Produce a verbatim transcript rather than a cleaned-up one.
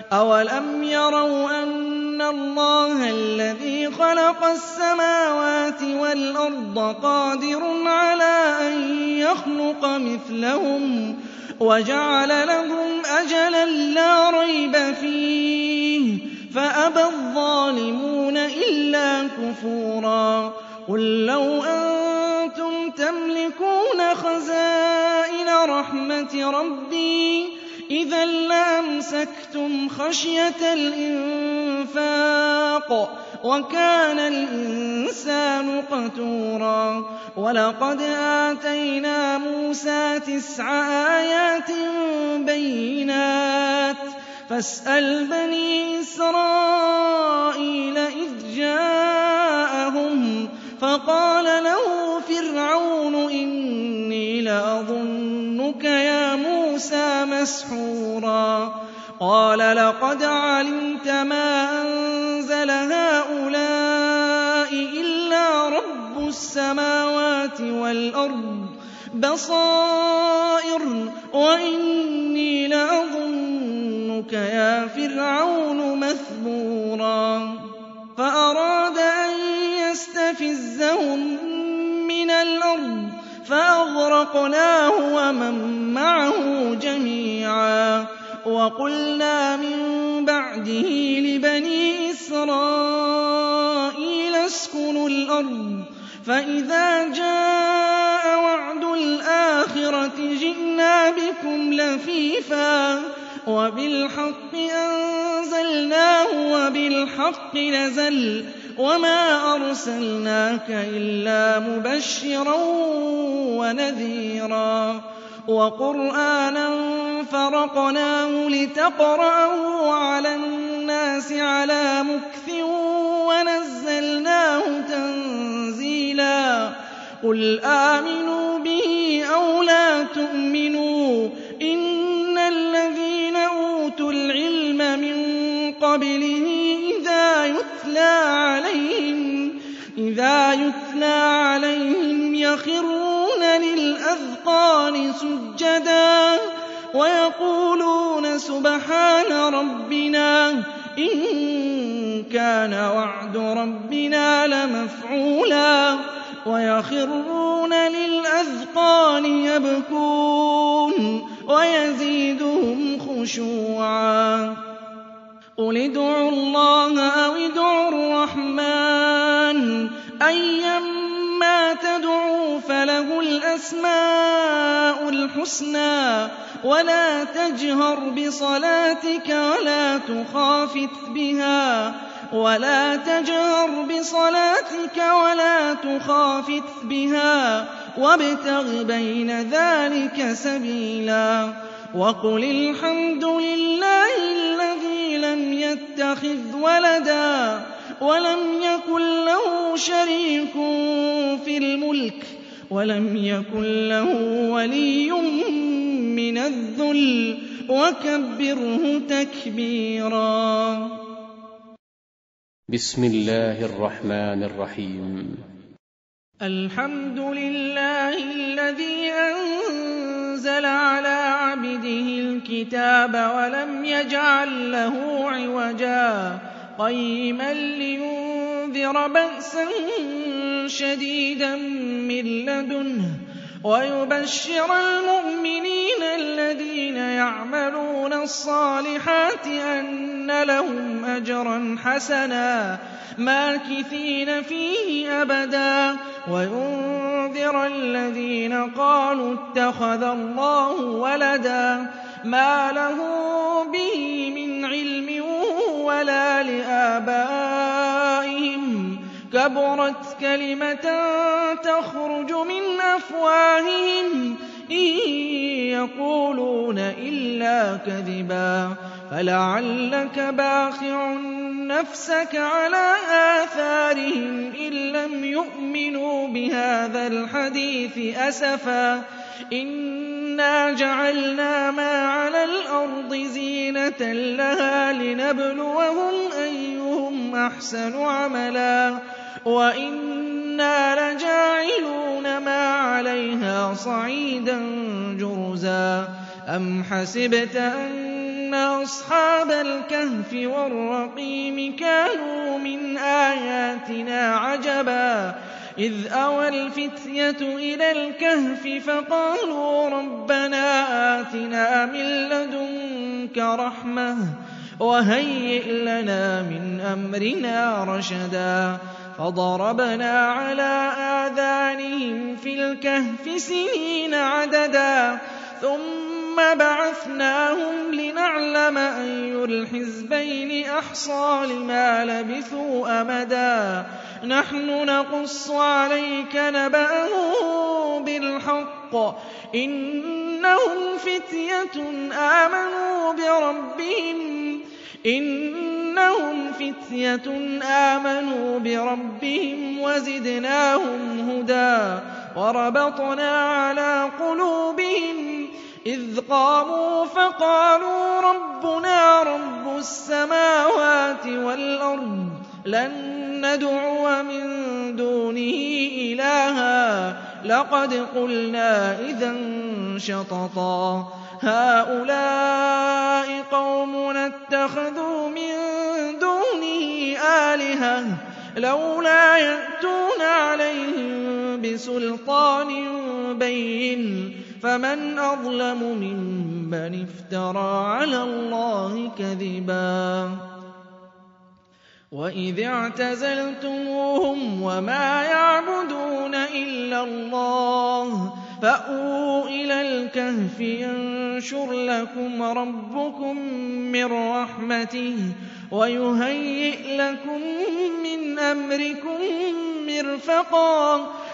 أَوَلَمْ يَرَوْا أَنَّ اللَّهَ الَّذِي خَلَقَ السَّمَاوَاتِ وَالْأَرْضَ قَادِرٌ عَلَىٰ أَن يَخْلُقَ مِثْلَهُمْ وَجَعَلَ لَهُمْ أَجَلًا لَّا رَيْبَ فِيهِ فَأَبَى الظَّالِمُونَ إِلَّا كُفُورًا قُل لَّوْ أَنتُمْ تَمْلِكُونَ خَزَائِنَ رَحْمَةِ رَبِّي إِذًا لَّأَمْسَكْتُمْ خَشْيَةَ الْإِنفَاقِ وَكَانَ الْإِنسَانُ قَتُورًا وَلَقَدْ آتَيْنَا مُوسَىٰ تِسْعَ آيَاتٍ بَيِّنَاتٍ فَاسْأَلْ بَنِي إِسْرَائِيلَ إِذْ جَاءَهُمْ فَقَالَ لَهُ فِرْعَوْنُ إِنِّي لَأَظُنُّكَ يَا مُوسَىٰ مَسْحُورًا قَالَ لَقَدْ عَلِمْتَ مَا أَنزَلَ هَٰؤُلَاءِ إِلَّا رَبُّ السَّمَاوَاتِ وَالْأَرْضِ بَصَائِرَ وَإِنِّي لَأَظُنُّكَ يَا فِرْعَوْنُ مَثْبُورًا فَأَرَادَ أَن يَسْتَفِزَّهُم مِّنَ الْأَرْضِ فَأَغْرَقْنَاهُ وَمَن مَّعَهُ جَمِيعًا وَقُلْنَا مِن بَعْدِهِ لِبَنِي إِسْرَائِيلَ اسْكُنُوا الْأَرْضَ فَإِذَا جَاءَ وَعْدُ الْآخِرَةِ جِئْنَا بِكُمْ لَفِيفًا وَبِالْحَقِّ أَنزَلْنَاهُ وَبِالْحَقِّ نَزَلَ وَمَا أَرْسَلْنَاكَ إِلَّا مُبَشِّرًا وَنَذِيرًا وَقُرْآنًا فَرَقْنَاهُ لِتَقْرَأَهُ عَلَى النَّاسِ عَلَىٰ مُكْثٍ وَنَزَّلْنَاهُ تَنزِيلًا قُلْ آمِنُوا بِهِ أَوْ لَا تُؤْمِنُوا إِنَّ الَّذِينَ أُوتُوا الْعِلْمَ مِن قَبْلِهِ إِذَا يُتْلَىٰ عَلَيْهِمْ إِذَا يُتْلَىٰ عَلَيْهِمْ يَخِرُّونَ لِلْأَذْقَانِ سُجَّدًا وَيَقُولُونَ سُبْحَانَ رَبِّنَا إِن كَانَ وَعْدُ رَبِّنَا لَمَفْعُولًا وَيَخِرُّونَ لِلْأَذْقَانِ يَبْكُونَ وَيَزِيدُهُمْ خُشُوعًا قُلِ ادْعُوا اللَّهَ أَوِ ادْعُوا الرَّحْمَٰنَ أَيًّا مَّا تَدْعُوا فَلَهُ الْأَسْمَاءُ الْحُسْنَىٰ وَلَا تَجْهَرْ بِصَلَاتِكَ وَلَا تُخَافِتْ بِهَا وَلَا تَجْهَرْ بِصَلَاتِكَ وَلَا تُخَافِتْ بِهَا وَابْتَغِ بَيْنَ ذَٰلِكَ سَبِيلًا وَقُلِ الْحَمْدُ لِلَّهِ الَّذِي لَمْ يَتَّخِذْ وَلَدًا وَلَمْ يَكُن لَّهُ شَرِيكٌ فِي الْمُلْكِ وَلَمْ يَكُن لَّهُ وَلِيٌّ مِّنَ الذُّلِّ وَكَبِّرْهُ تَكْبِيرًا. بسم الله الرحمن الرحيم. الحمد لله الذي أنزل على عبده الكتاب ولم يجعل له عوجا قيما لينذر بأسا شديدا من لدنه ويبشر المؤمنين الذين يعملون الصالحات أن لهم أجرا حسنا ماكثين فيه أبدا وينذر الذين قالوا اتخذ الله ولدا ما له به من علم ولا لآبائهم كبرت كلمة تخرج من أفواههم إن يقولون إلا كذبا فلعلك باخع نفسك على آثارهم إن لم يؤمنوا بهذا الحديث أسفا إنا جعلنا ما على الأرض زينة لها لنبلوهم أيهم أحسن عملا وإنا لجاعلون ما عليها صعيدا جرزا أم حسبت أن إِنَّ أَصْحَابَ الْكَهْفِ وَالرَّقِيمِ كَانُوا مِنْ آيَاتِنَا عَجَبًا إِذْ أَوَى الْفِتْيَةُ إِلَى الْكَهْفِ فَقَالُوا رَبَّنَا آتِنَا مِن لَّدُنكَ رَحْمَةً وَهَيِّئْ لَنَا مِنْ أَمْرِنَا رَشَدًا فَضَرَبْنَا عَلَىٰ آذَانِهِمْ فِي الْكَهْفِ سِنِينَ عَدَدًا ثُمَّ بَعَثْنَاهُمْ لِنَعْلَمَ أَيُّ الْحِزْبَيْنِ أَحْصَىٰ لِمَا لَبِثُوا أَمَدًا نَّحْنُ نَقُصُّ عَلَيْكَ نَبَأَهُم بِالْحَقِّ إِنَّهُمْ فِتْيَةٌ آمَنُوا بِرَبِّهِمْ إِنَّهُمْ فِتْيَةٌ آمَنُوا بِرَبِّهِمْ وَزِدْنَاهُمْ هُدًى وَرَبَطْنَا عَلَىٰ قُلُوبِهِمْ إِذْ قَامُوا فَقَالُوا رَبُّنَا رَبُّ السَّمَاوَاتِ وَالْأَرْضِ لَن نَّدْعُوَ مِن دُونِهِ إِلَٰهًا لَّقَدْ قُلْنَا إِذًا شَطَطًا هَٰؤُلَاءِ قَوْمُنَا اتَّخَذُوا مِن دُونِهِ آلِهَةً لَّوْلَا يَأْتُونَ عَلَيْهِم بِسُلْطَانٍ بَيِّنٍ فَمَنْ أَظْلَمُ مِمَّنِ افْتَرَىٰ عَلَى اللَّهِ كَذِبًا وَإِذِ اعْتَزَلْتُمُوهُمْ وَمَا يَعْبُدُونَ إِلَّا اللَّهَ فَأْوُوا إِلَى الْكَهْفِ يَنشُرْ لَكُمْ رَبُّكُم مِّن رَّحْمَتِهِ وَيُهَيِّئْ لَكُم مِّنْ أَمْرِكُم مِّرْفَقًا